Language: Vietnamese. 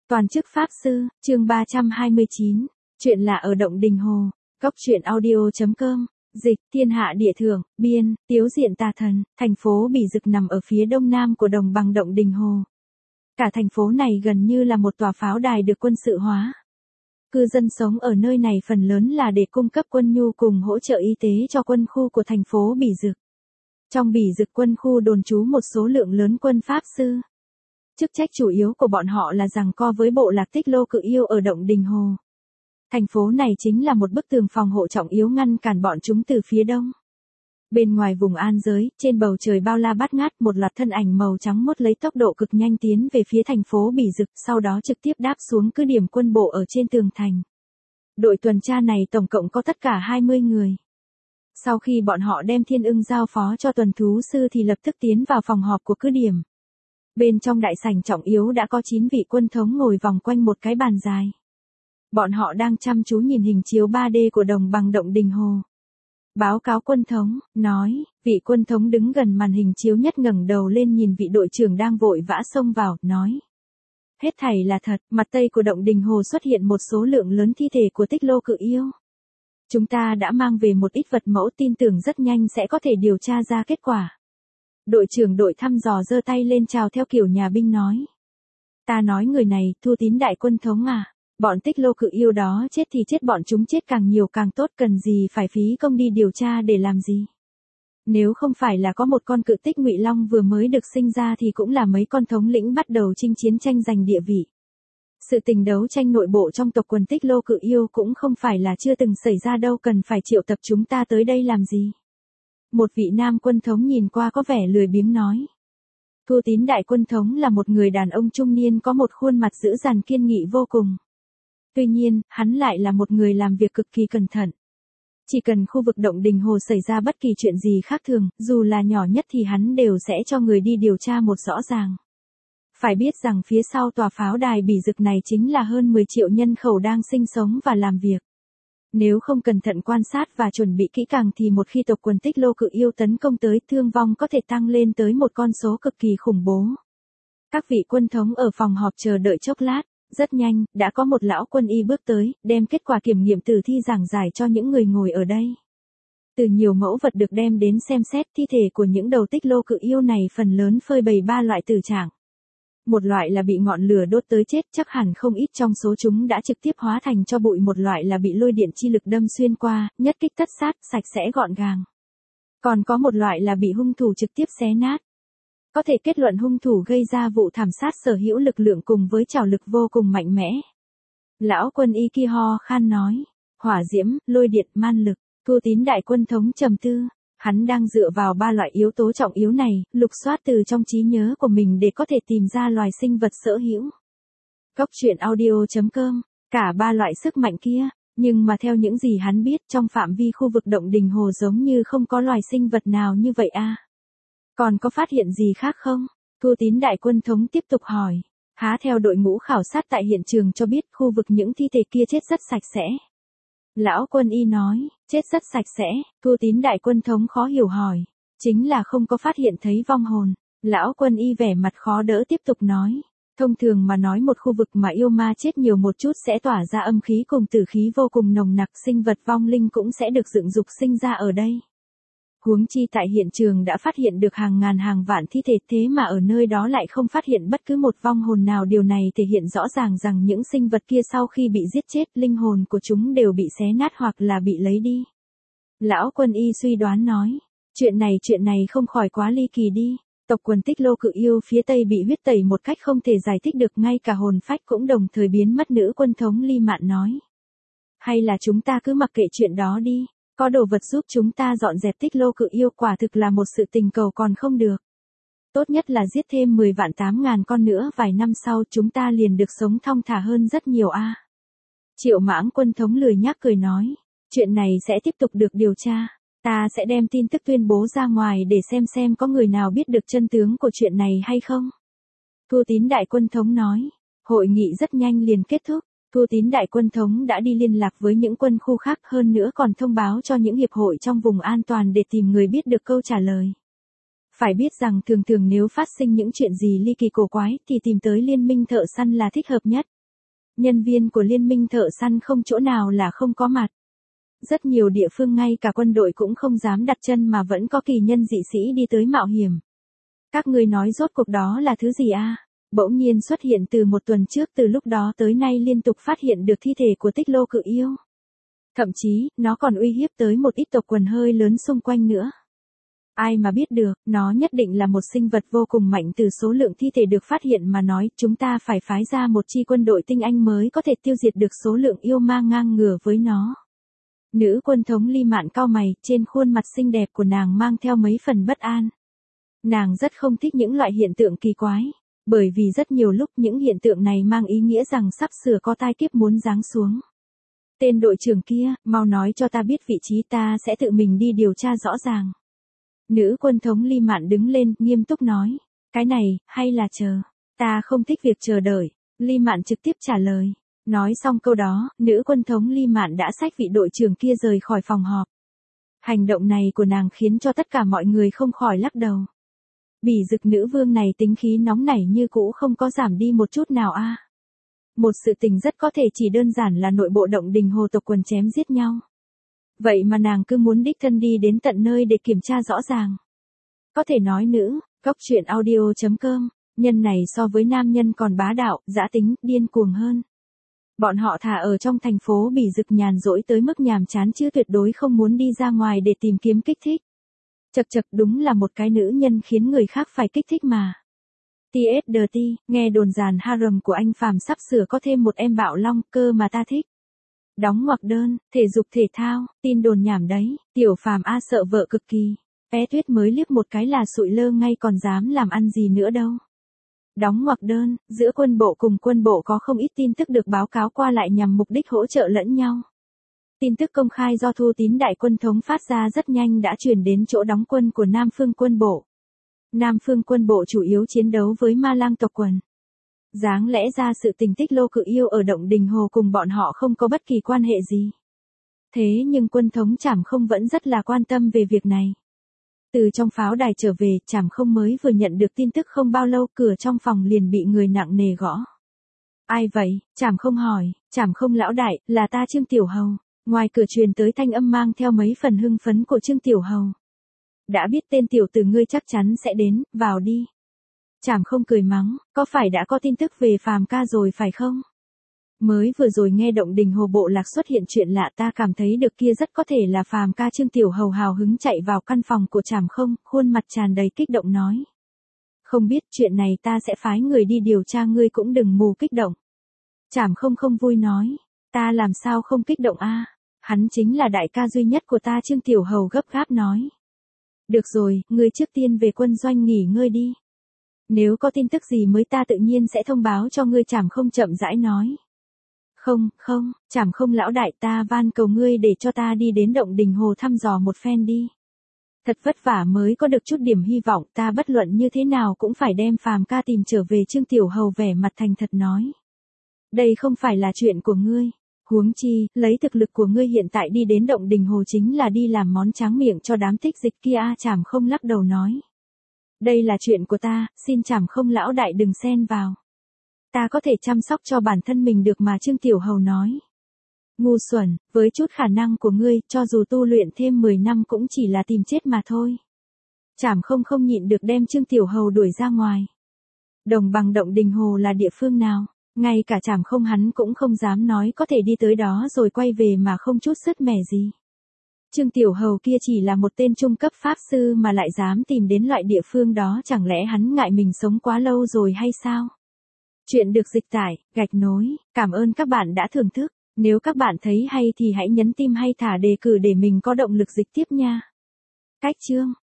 Toàn chức Pháp Sư, chương 329, chuyện là ở Động Đình Hồ, Cốc truyện audio.com, dịch, thiên hạ địa thượng, biên, tiếu diện tà thần, thành phố Bỉ Dực nằm ở phía đông nam của đồng bằng Động Đình Hồ. Cả thành phố này gần như là một tòa pháo đài được quân sự hóa. Cư dân sống ở nơi này phần lớn là để cung cấp quân nhu cùng hỗ trợ y tế cho quân khu của thành phố Bỉ Dực. Trong Bỉ Dực quân khu đồn trú một số lượng lớn quân Pháp Sư. Chức trách chủ yếu của bọn họ là giằng co với bộ lạc Tích Lô Cự Yêu ở Động Đình Hồ. Thành phố này chính là một bức tường phòng hộ trọng yếu ngăn cản bọn chúng từ phía đông. Bên ngoài vùng an giới, trên bầu trời bao la bát ngát, một loạt thân ảnh màu trắng muốt lấy tốc độ cực nhanh tiến về phía thành phố Bỉ Dực, sau đó trực tiếp đáp xuống cứ điểm quân bộ ở trên tường thành. Đội tuần tra này tổng cộng có tất cả 20 người. Sau khi bọn họ đem Thiên Ưng giao phó cho tuần thú sư thì lập tức tiến vào phòng họp của cứ điểm. Bên trong đại sảnh trọng yếu đã có 9 vị quân thống ngồi vòng quanh một cái bàn dài. Bọn họ đang chăm chú nhìn hình chiếu 3D của đồng bằng Động Đình Hồ. Báo cáo quân thống, nói, vị quân thống đứng gần màn hình chiếu nhất ngẩng đầu lên nhìn vị đội trưởng đang vội vã xông vào, nói. Hết thảy là thật, mặt tây của Động Đình Hồ xuất hiện một số lượng lớn thi thể của Tích Lô Cự Yêu. Chúng ta đã mang về một ít vật mẫu, tin tưởng rất nhanh sẽ có thể điều tra ra kết quả. Đội trưởng đội thăm dò giơ tay lên chào theo kiểu nhà binh nói. Ta nói người này, Thu Tín đại quân thống à, bọn Tích Lô Cự Yêu đó chết thì chết, bọn chúng chết càng nhiều càng tốt, cần gì phải phí công đi điều tra để làm gì. Nếu không phải là có một con cự tích Ngụy Long vừa mới được sinh ra thì cũng là mấy con thống lĩnh bắt đầu chinh chiến tranh giành địa vị. Sự tình đấu tranh nội bộ trong tộc quần Tích Lô Cự Yêu cũng không phải là chưa từng xảy ra đâu, cần phải triệu tập chúng ta tới đây làm gì. Một vị nam quân thống nhìn qua có vẻ lười biếng nói. Thu Tín đại quân thống là một người đàn ông trung niên có một khuôn mặt dữ dằn kiên nghị vô cùng. Tuy nhiên, hắn lại là một người làm việc cực kỳ cẩn thận. Chỉ cần khu vực Động Đình Hồ xảy ra bất kỳ chuyện gì khác thường, dù là nhỏ nhất thì hắn đều sẽ cho người đi điều tra một rõ ràng. Phải biết rằng phía sau tòa pháo đài Bỉ Dực này chính là hơn 10 triệu nhân khẩu đang sinh sống và làm việc. Nếu không cẩn thận quan sát và chuẩn bị kỹ càng thì một khi tộc quần Tích Lô Cự Yêu tấn công tới, thương vong có thể tăng lên tới một con số cực kỳ khủng bố. Các vị quân thống ở phòng họp chờ đợi chốc lát, rất nhanh, đã có một lão quân y bước tới, đem kết quả kiểm nghiệm tử thi giảng giải cho những người ngồi ở đây. Từ nhiều mẫu vật được đem đến xem xét, thi thể của những đầu Tích Lô Cự Yêu này phần lớn phơi bày 3 loại tử trạng. Một loại là bị ngọn lửa đốt tới chết, chắc hẳn không ít trong số chúng đã trực tiếp hóa thành tro bụi, một loại là bị lôi điện chi lực đâm xuyên qua, nhất kích tất sát, sạch sẽ gọn gàng. Còn có một loại là bị hung thủ trực tiếp xé nát. Có thể kết luận hung thủ gây ra vụ thảm sát sở hữu lực lượng cùng với trảo lực vô cùng mạnh mẽ. Lão quân y kia ho khan nói, hỏa diễm, lôi điện, man lực. Thu Tín đại quân thống trầm tư. Hắn đang dựa vào 3 loại yếu tố trọng yếu này, lục soát từ trong trí nhớ của mình để có thể tìm ra loài sinh vật sở hữu. Cốc truyện audio.com, cả 3 loại sức mạnh kia, nhưng mà theo những gì hắn biết, trong phạm vi khu vực Động Đình Hồ giống như không có loài sinh vật nào như vậy à. Còn có phát hiện gì khác không? Thu Tín đại quân thống tiếp tục hỏi. Há theo đội ngũ khảo sát tại hiện trường cho biết khu vực những thi thể kia chết rất sạch sẽ. Lão quân y nói, chết rất sạch sẽ. Thu Tín đại quân thống khó hiểu hỏi. Chính là không có phát hiện thấy vong hồn. Lão quân y vẻ mặt khó đỡ tiếp tục nói. Thông thường mà nói, một khu vực mà yêu ma chết nhiều một chút sẽ tỏa ra âm khí cùng tử khí vô cùng nồng nặc, sinh vật vong linh cũng sẽ được dựng dục sinh ra ở đây. Huống chi tại hiện trường đã phát hiện được hàng ngàn hàng vạn thi thể, thế mà ở nơi đó lại không phát hiện bất cứ một vong hồn nào, điều này thể hiện rõ ràng rằng những sinh vật kia sau khi bị giết chết, linh hồn của chúng đều bị xé nát hoặc là bị lấy đi. Lão quân y suy đoán nói, chuyện này không khỏi quá ly kỳ đi. Tộc quần Tích Lô Cự Yêu phía Tây bị huyết tẩy một cách không thể giải thích được, ngay cả hồn phách cũng đồng thời biến mất. Nữ quân thống Ly Mạn nói, hay là chúng ta cứ mặc kệ chuyện đó đi. Có đồ vật giúp chúng ta dọn dẹp Tích Lô Cự Yêu quả thực là một sự tình cầu còn không được. Tốt nhất là giết thêm 10 vạn 8 ngàn con nữa, vài năm sau chúng ta liền được sống thong thả hơn rất nhiều a. Triệu Mãng quân thống lười nhác cười nói, chuyện này sẽ tiếp tục được điều tra. Ta sẽ đem tin tức tuyên bố ra ngoài để xem có người nào biết được chân tướng của chuyện này hay không. Thu Tín đại quân thống nói, hội nghị rất nhanh liền kết thúc. Thu Tín đại quân thống đã đi liên lạc với những quân khu khác, hơn nữa còn thông báo cho những hiệp hội trong vùng an toàn để tìm người biết được câu trả lời. Phải biết rằng thường nếu phát sinh những chuyện gì ly kỳ cổ quái thì tìm tới liên minh thợ săn là thích hợp nhất. nhân viên của liên minh thợ săn không chỗ nào là không có mặt. Rất nhiều địa phương ngay cả quân đội cũng không dám đặt chân mà vẫn có kỳ nhân dị sĩ đi tới mạo hiểm. Các ngươi nói rốt cuộc đó là thứ gì a? Bỗng nhiên xuất hiện từ một tuần trước, từ lúc đó tới nay liên tục phát hiện được thi thể của Tích Lô Cự Yêu. Thậm chí, nó còn uy hiếp tới một ít tộc quần hơi lớn xung quanh nữa. Ai mà biết được, nó nhất định là một sinh vật vô cùng mạnh. Từ số lượng thi thể được phát hiện mà nói, chúng ta phải phái ra một chi quân đội tinh anh mới có thể tiêu diệt được số lượng yêu ma ngang ngửa với nó. Nữ quân thống Ly Mạn cau mày, trên khuôn mặt xinh đẹp của nàng mang theo mấy phần bất an. Nàng rất không thích những loại hiện tượng kỳ quái, bởi vì rất nhiều lúc những hiện tượng này mang ý nghĩa rằng sắp sửa có tai kiếp muốn giáng xuống. Tên đội trưởng kia, mau nói cho ta biết vị trí, ta sẽ tự mình đi điều tra rõ ràng. Nữ quân thống Ly Mạn đứng lên, nghiêm túc nói. Cái này, hay là chờ? Ta không thích việc chờ đợi. Ly Mạn trực tiếp trả lời. Nói xong câu đó, nữ quân thống Ly Mạn đã xách vị đội trưởng kia rời khỏi phòng họp. Hành động này của nàng khiến cho tất cả mọi người không khỏi lắc đầu. Bỉ Dực nữ vương này tính khí nóng nảy như cũ không có giảm đi một chút nào a. Một sự tình rất có thể chỉ đơn giản là nội bộ động đình hồ tộc quần chém giết nhau. Vậy mà nàng cứ muốn đích thân đi đến tận nơi để kiểm tra rõ ràng. Có thể nói nữ, góc truyện audio.com, nhân này so với nam nhân còn bá đạo, dã tính, điên cuồng hơn. Bọn họ thà ở trong thành phố Bỉ Dực nhàn rỗi tới mức nhàm chán chứ tuyệt đối không muốn đi ra ngoài để tìm kiếm kích thích. Chật chật, đúng là một cái nữ nhân khiến người khác phải kích thích mà. TSDT, nghe đồn dàn harem của anh Phàm sắp sửa có thêm một em bạo long, cơ mà ta thích. Đóng ngoặc đơn, thể dục thể thao, tin đồn nhảm đấy, Tiểu Phàm a sợ vợ cực kỳ. Bé Tuyết mới liếc một cái là sụi lơ ngay, còn dám làm ăn gì nữa đâu. Đóng ngoặc đơn, giữa quân bộ cùng quân bộ có không ít tin tức được báo cáo qua lại nhằm mục đích hỗ trợ lẫn nhau. Tin tức công khai do Thu Tín đại quân thống phát ra rất nhanh đã truyền đến chỗ đóng quân của Nam Phương quân bộ. Nam Phương quân bộ chủ yếu chiến đấu với ma lang tộc quần. Đáng lẽ ra sự tình Tích Lô Cự Yêu ở động đình hồ cùng bọn họ không có bất kỳ quan hệ gì. Thế nhưng quân thống Trảm Không vẫn rất là quan tâm về việc này. Từ trong pháo đài trở về, Trảm Không mới vừa nhận được tin tức không bao lâu, cửa trong phòng liền bị người nặng nề gõ. Ai vậy? Trảm Không hỏi. Trảm Không lão đại, là ta Trương Tiểu Hầu. Ngoài cửa truyền tới thanh âm mang theo mấy phần hưng phấn của Trương Tiểu Hầu. Đã biết tên tiểu tử ngươi chắc chắn sẽ đến, vào đi. Trảm Không cười mắng, có phải đã có tin tức về Phàm ca rồi phải không? Mới vừa rồi nghe động đình hồ bộ lạc xuất hiện chuyện lạ, ta cảm thấy được kia rất có thể là Phàm ca. Trương Tiểu Hầu hào hứng chạy vào căn phòng của Trảm Không, khuôn mặt tràn đầy kích động nói. Không biết chuyện này ta sẽ phái người đi điều tra, ngươi cũng đừng mù kích động. Trảm Không không vui nói, ta làm sao không kích động a? Hắn chính là đại ca duy nhất của ta. Trương Tiểu Hầu gấp gáp nói. Được rồi, ngươi trước tiên về quân doanh nghỉ ngơi đi. Nếu có tin tức gì mới ta tự nhiên sẽ thông báo cho ngươi. Trảm Không chậm rãi nói. Không, Trảm Không lão đại, ta van cầu ngươi để cho ta đi đến động đình hồ thăm dò một phen đi. Thật vất vả mới có được chút điểm hy vọng, ta bất luận như thế nào cũng phải đem Phàm ca tìm trở về. Trương Tiểu Hầu vẻ mặt thành thật nói. Đây không phải là chuyện của ngươi. Huống chi, lấy thực lực của ngươi hiện tại đi đến động đình hồ chính là đi làm món tráng miệng cho đám thích dịch kia. Trảm Không lắc đầu nói. Đây là chuyện của ta, xin Trảm Không lão đại đừng xen vào. Ta có thể chăm sóc cho bản thân mình được mà. Trương Tiểu Hầu nói. Ngu xuẩn, với chút khả năng của ngươi, cho dù tu luyện thêm 10 năm cũng chỉ là tìm chết mà thôi. Trảm Không không nhịn được đem Trương Tiểu Hầu đuổi ra ngoài. Đồng bằng động đình hồ là địa phương nào? Ngay cả Trảm Không hắn cũng không dám nói có thể đi tới đó rồi quay về mà không chút sứt mẻ gì. Trương Tiểu Hầu kia chỉ là một tên trung cấp pháp sư mà lại dám tìm đến loại địa phương đó, chẳng lẽ hắn ngại mình sống quá lâu rồi hay sao? Chuyện được dịch tải, gạch nối, cảm ơn các bạn đã thưởng thức. Nếu các bạn thấy hay thì hãy nhấn tim hay thả đề cử để mình có động lực dịch tiếp nha. Cách chương